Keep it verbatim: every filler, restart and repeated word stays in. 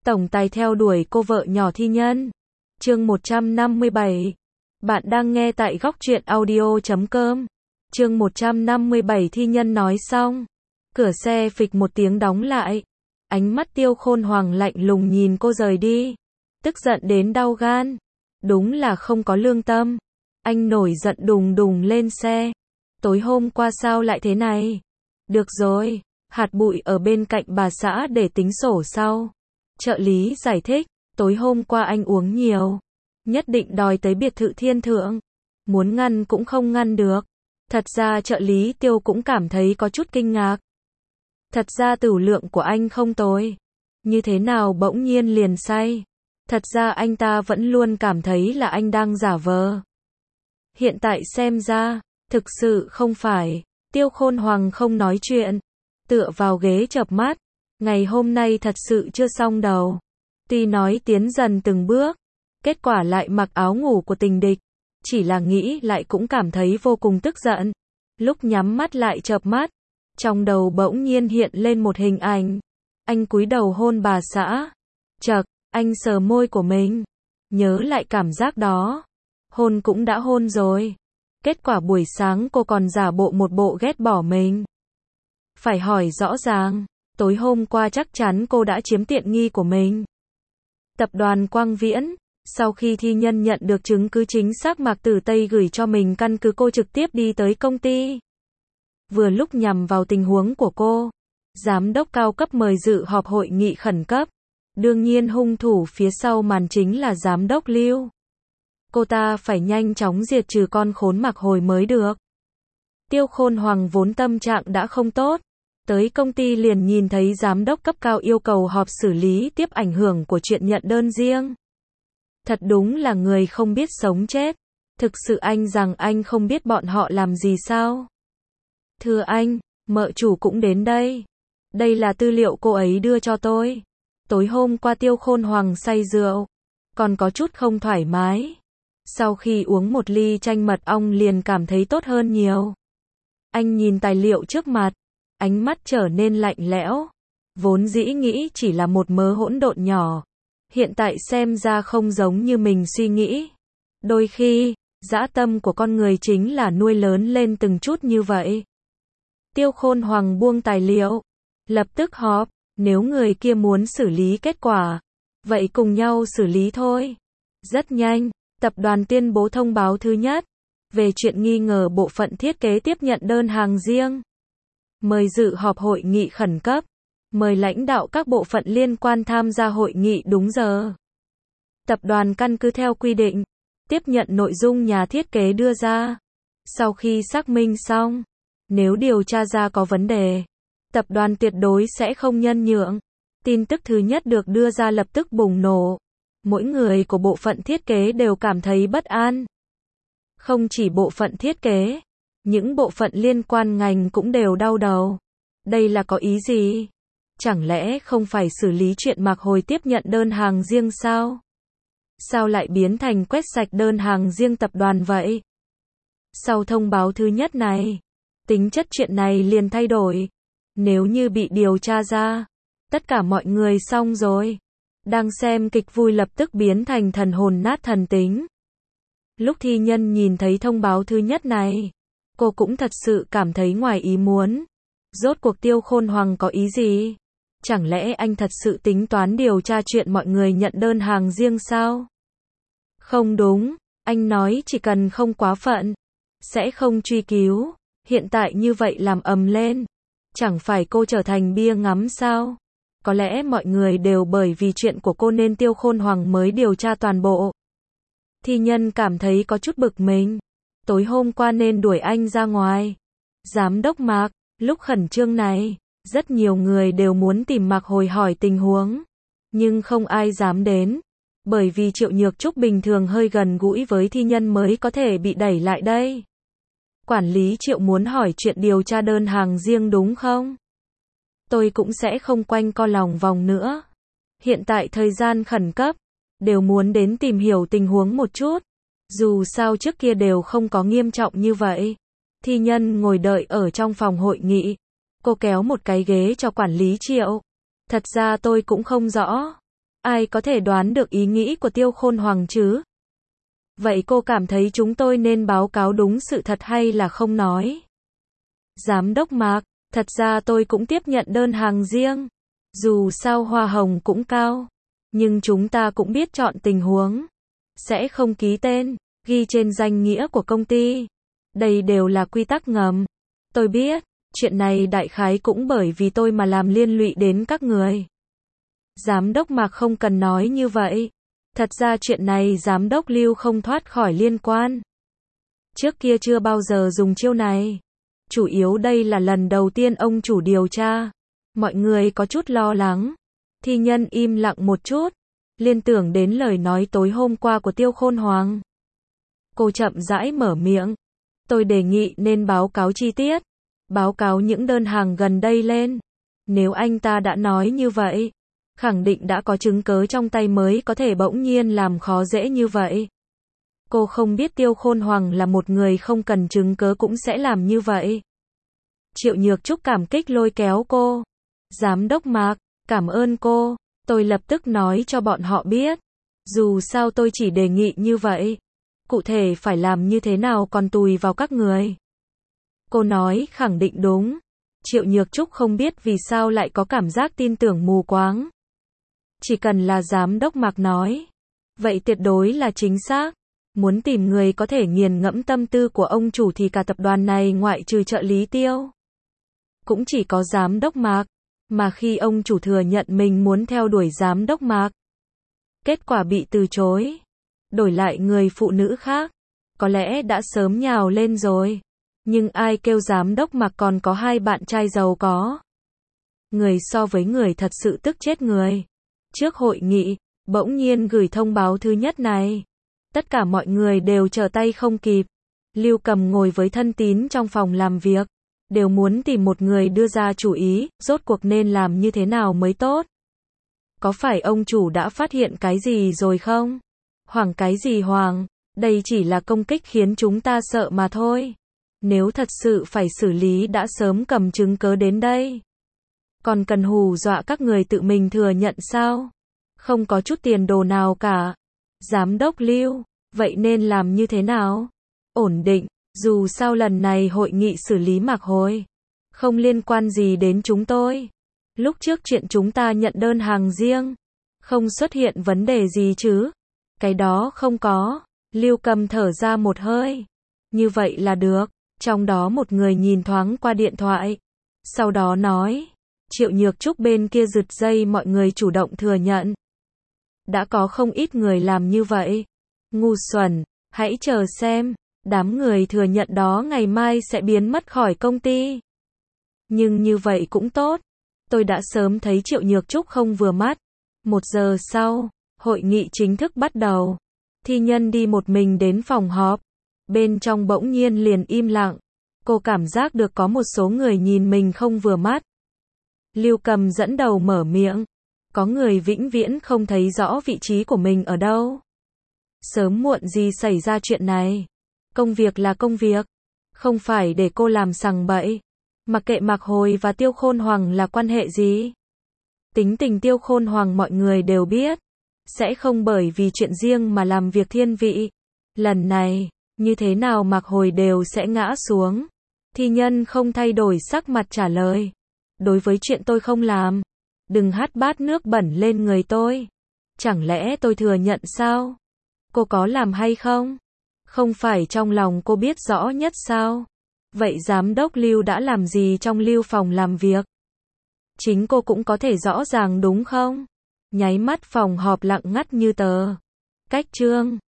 tổng tài theo đuổi cô vợ nhỏ thi nhân. Chương một trăm năm mươi bảy. Bạn đang nghe tại góc truyện audio chấm com. Chương một trăm năm mươi bảy thi nhân nói xong. Cửa xe phịch một tiếng đóng lại. Ánh mắt Tiêu Khôn Hoàng lạnh lùng nhìn cô rời đi. Tức giận đến đau gan. Đúng là không có lương tâm. Anh nổi giận đùng đùng lên xe. Tối hôm qua sao lại thế này? Được rồi, hạt bụi ở bên cạnh bà xã để tính sổ sau. Trợ lý giải thích, tối hôm qua anh uống nhiều. Nhất định đòi tới biệt thự thiên thượng. Muốn ngăn cũng không ngăn được. Thật ra trợ lý Tiêu cũng cảm thấy có chút kinh ngạc. Thật ra tửu lượng của anh không tồi. Như thế nào bỗng nhiên liền say? Thật ra anh ta vẫn luôn cảm thấy là anh đang giả vờ. Hiện tại xem ra, thực sự không phải. Tiêu Khôn Hoàng không nói chuyện. Tựa vào ghế chợp mắt. Ngày hôm nay thật sự chưa xong đầu. Tuy nói tiến dần từng bước. Kết quả lại mặc áo ngủ của tình địch. Chỉ là nghĩ lại cũng cảm thấy vô cùng tức giận. Lúc nhắm mắt lại chợp mắt. Trong đầu bỗng nhiên hiện lên một hình ảnh. Anh cúi đầu hôn bà xã. Chậc, anh sờ môi của mình. Nhớ lại cảm giác đó. Hôn cũng đã hôn rồi. Kết quả buổi sáng cô còn giả bộ một bộ ghét bỏ mình. Phải hỏi rõ ràng. Tối hôm qua chắc chắn cô đã chiếm tiện nghi của mình. Tập đoàn Quang Viễn. Sau khi thi nhân nhận được chứng cứ chính xác Mạc Tử Tây gửi cho mình căn cứ cô trực tiếp đi tới công ty. Vừa lúc nhằm vào tình huống của cô. Giám đốc cao cấp mời dự họp hội nghị khẩn cấp. Đương nhiên hung thủ phía sau màn chính là giám đốc Lưu. Cô ta phải nhanh chóng diệt trừ con khốn Mạc Hồi mới được. Tiêu Khôn Hoàng vốn tâm trạng đã không tốt. Tới công ty liền nhìn thấy giám đốc cấp cao yêu cầu họp xử lý tiếp ảnh hưởng của chuyện nhận đơn riêng. Thật đúng là người không biết sống chết. Thực sự anh rằng anh không biết bọn họ làm gì sao? Thưa anh, mợ chủ cũng đến đây. Đây là tư liệu cô ấy đưa cho tôi. Tối hôm qua Tiêu Khôn Hoàng say rượu. Còn có chút không thoải mái. Sau khi uống một ly chanh mật ong liền cảm thấy tốt hơn nhiều. Anh nhìn tài liệu trước mặt. Ánh mắt trở nên lạnh lẽo. Vốn dĩ nghĩ chỉ là một mớ hỗn độn nhỏ. Hiện tại xem ra không giống như mình suy nghĩ. Đôi khi, dã tâm của con người chính là nuôi lớn lên từng chút như vậy. Tiêu Khôn Hoàng buông tài liệu. Lập tức họp. Nếu người kia muốn xử lý kết quả. Vậy cùng nhau xử lý thôi. Rất nhanh, tập đoàn tuyên bố thông báo thứ nhất. Về chuyện nghi ngờ bộ phận thiết kế tiếp nhận đơn hàng riêng. Mời dự họp hội nghị khẩn cấp. Mời lãnh đạo các bộ phận liên quan tham gia hội nghị đúng giờ. Tập đoàn căn cứ theo quy định. Tiếp nhận nội dung nhà thiết kế đưa ra. Sau khi xác minh xong. Nếu điều tra ra có vấn đề. Tập đoàn tuyệt đối sẽ không nhân nhượng. Tin tức thứ nhất được đưa ra lập tức bùng nổ. Mỗi người của bộ phận thiết kế đều cảm thấy bất an. Không chỉ bộ phận thiết kế. Những bộ phận liên quan ngành cũng đều đau đầu. Đây là có ý gì? Chẳng lẽ không phải xử lý chuyện Mạc Hồi tiếp nhận đơn hàng riêng sao? Sao lại biến thành quét sạch đơn hàng riêng tập đoàn vậy? Sau thông báo thứ nhất này, tính chất chuyện này liền thay đổi. Nếu như bị điều tra ra, tất cả mọi người xong rồi. Đang xem kịch vui lập tức biến thành thần hồn nát thần tính. Lúc thi nhân nhìn thấy thông báo thứ nhất này, cô cũng thật sự cảm thấy ngoài ý muốn. Rốt cuộc Tiêu Khôn Hoàng có ý gì? Chẳng lẽ anh thật sự tính toán điều tra chuyện mọi người nhận đơn hàng riêng sao? Không đúng, anh nói chỉ cần không quá phận, sẽ không truy cứu. Hiện tại như vậy làm ầm lên. Chẳng phải cô trở thành bia ngắm sao? Có lẽ mọi người đều bởi vì chuyện của cô nên Tiêu Khôn Hoàng mới điều tra toàn bộ. Thi nhân cảm thấy có chút bực mình. Tối hôm qua nên đuổi anh ra ngoài. Giám đốc Mạc, lúc khẩn trương này, rất nhiều người đều muốn tìm Mạc Hồi hỏi tình huống. Nhưng không ai dám đến. Bởi vì Triệu Nhược Trúc bình thường hơi gần gũi với thi nhân mới có thể bị đẩy lại đây. Quản lý Triệu muốn hỏi chuyện điều tra đơn hàng riêng đúng không? Tôi cũng sẽ không quanh co lòng vòng nữa. Hiện tại thời gian khẩn cấp, đều muốn đến tìm hiểu tình huống một chút. Dù sao trước kia đều không có nghiêm trọng như vậy. Thi nhân ngồi đợi ở trong phòng hội nghị. Cô kéo một cái ghế cho quản lý Triệu. Thật ra tôi cũng không rõ. ai có thể đoán được ý nghĩ của Tiêu Khôn Hoàng chứ? Vậy cô cảm thấy chúng tôi nên báo cáo đúng sự thật hay là không nói? Giám đốc Mạc, thật ra tôi cũng tiếp nhận đơn hàng riêng. Dù sao hoa hồng cũng cao. Nhưng chúng ta cũng biết chọn tình huống. Sẽ không ký tên, ghi trên danh nghĩa của công ty. Đây đều là quy tắc ngầm. Tôi biết, chuyện này đại khái cũng bởi vì tôi mà làm liên lụy đến các người. Giám đốc Mạc không cần nói như vậy. Thật ra chuyện này giám đốc Lưu không thoát khỏi liên quan. Trước kia chưa bao giờ dùng chiêu này. Chủ yếu đây là lần đầu tiên ông chủ điều tra. Mọi người có chút lo lắng. Thi Nhân im lặng một chút. Liên tưởng đến lời nói tối hôm qua của Tiêu Khôn Hoàng. Cô chậm rãi mở miệng. Tôi đề nghị nên báo cáo chi tiết. Báo cáo những đơn hàng gần đây lên. Nếu anh ta đã nói như vậy, khẳng định đã có chứng cớ trong tay mới có thể bỗng nhiên làm khó dễ như vậy. Cô không biết Tiêu Khôn Hoàng là một người không cần chứng cớ cũng sẽ làm như vậy. Triệu Nhược Trúc cảm kích lôi kéo cô. Giám đốc Mạc, cảm ơn cô. Tôi lập tức nói cho bọn họ biết. Dù sao tôi chỉ đề nghị như vậy. Cụ thể phải làm như thế nào còn tùy vào các người. Cô nói khẳng định đúng. Triệu Nhược Trúc không biết vì sao lại có cảm giác tin tưởng mù quáng. Chỉ cần là giám đốc Mạc nói. Vậy tuyệt đối là chính xác. Muốn tìm người có thể nghiền ngẫm tâm tư của ông chủ thì cả tập đoàn này ngoại trừ trợ lý Tiêu. Cũng chỉ có giám đốc Mạc. Mà khi ông chủ thừa nhận mình muốn theo đuổi giám đốc Mạc. Kết quả bị từ chối. Đổi lại người phụ nữ khác. Có lẽ đã sớm nhào lên rồi. Nhưng ai kêu giám đốc Mạc còn có hai bạn trai giàu có. Người so với người thật sự tức chết người. Trước hội nghị, bỗng nhiên gửi thông báo thứ nhất này. Tất cả mọi người đều trở tay không kịp. Lưu Cầm ngồi với thân tín trong phòng làm việc. Đều muốn tìm một người đưa ra chủ ý, rốt cuộc nên làm như thế nào mới tốt. Có phải ông chủ đã phát hiện cái gì rồi không? Hoàng cái gì Hoàng? Đây chỉ là công kích khiến chúng ta sợ mà thôi. Nếu thật sự phải xử lý đã sớm cầm chứng cớ đến đây. Còn cần hù dọa các người tự mình thừa nhận sao? Không có chút tiền đồ nào cả. Giám đốc Lưu, vậy nên làm như thế nào? Ổn định, dù sao lần này hội nghị xử lý Mạc Hồi. Không liên quan gì đến chúng tôi. Lúc trước chuyện chúng ta nhận đơn hàng riêng. Không xuất hiện vấn đề gì chứ? Cái đó không có. Lưu Cầm thở ra một hơi. Như vậy là được. Trong đó một người nhìn thoáng qua điện thoại. Sau đó nói. Triệu Nhược Trúc bên kia giật dây mọi người chủ động thừa nhận. Đã có không ít người làm như vậy. Ngu xuẩn, hãy chờ xem. Đám người thừa nhận đó ngày mai sẽ biến mất khỏi công ty. Nhưng như vậy cũng tốt. Tôi đã sớm thấy Triệu Nhược Trúc không vừa mắt. Một giờ sau, hội nghị chính thức bắt đầu. Thi Nhân đi một mình đến phòng họp. Bên trong bỗng nhiên liền im lặng. Cô cảm giác được có một số người nhìn mình không vừa mắt. Lưu Cầm dẫn đầu mở miệng. Có người vĩnh viễn không thấy rõ vị trí của mình ở đâu. Sớm muộn gì xảy ra chuyện này. Công việc là công việc. Không phải để cô làm sằng bậy. Mặc kệ Mạc Hồi và Tiêu Khôn Hoàng là quan hệ gì. Tính tình Tiêu Khôn Hoàng mọi người đều biết. Sẽ không bởi vì chuyện riêng mà làm việc thiên vị. Lần này, như thế nào Mạc Hồi đều sẽ ngã xuống. Thi Nhân không thay đổi sắc mặt trả lời. Đối với chuyện tôi không làm. Đừng hắt bát nước bẩn lên người tôi. Chẳng lẽ tôi thừa nhận sao? Cô có làm hay không? Không phải trong lòng cô biết rõ nhất sao? Vậy giám đốc Lưu đã làm gì trong Lưu phòng làm việc? Chính cô cũng có thể rõ ràng đúng không? Nháy mắt phòng họp lặng ngắt như tờ. Cách chương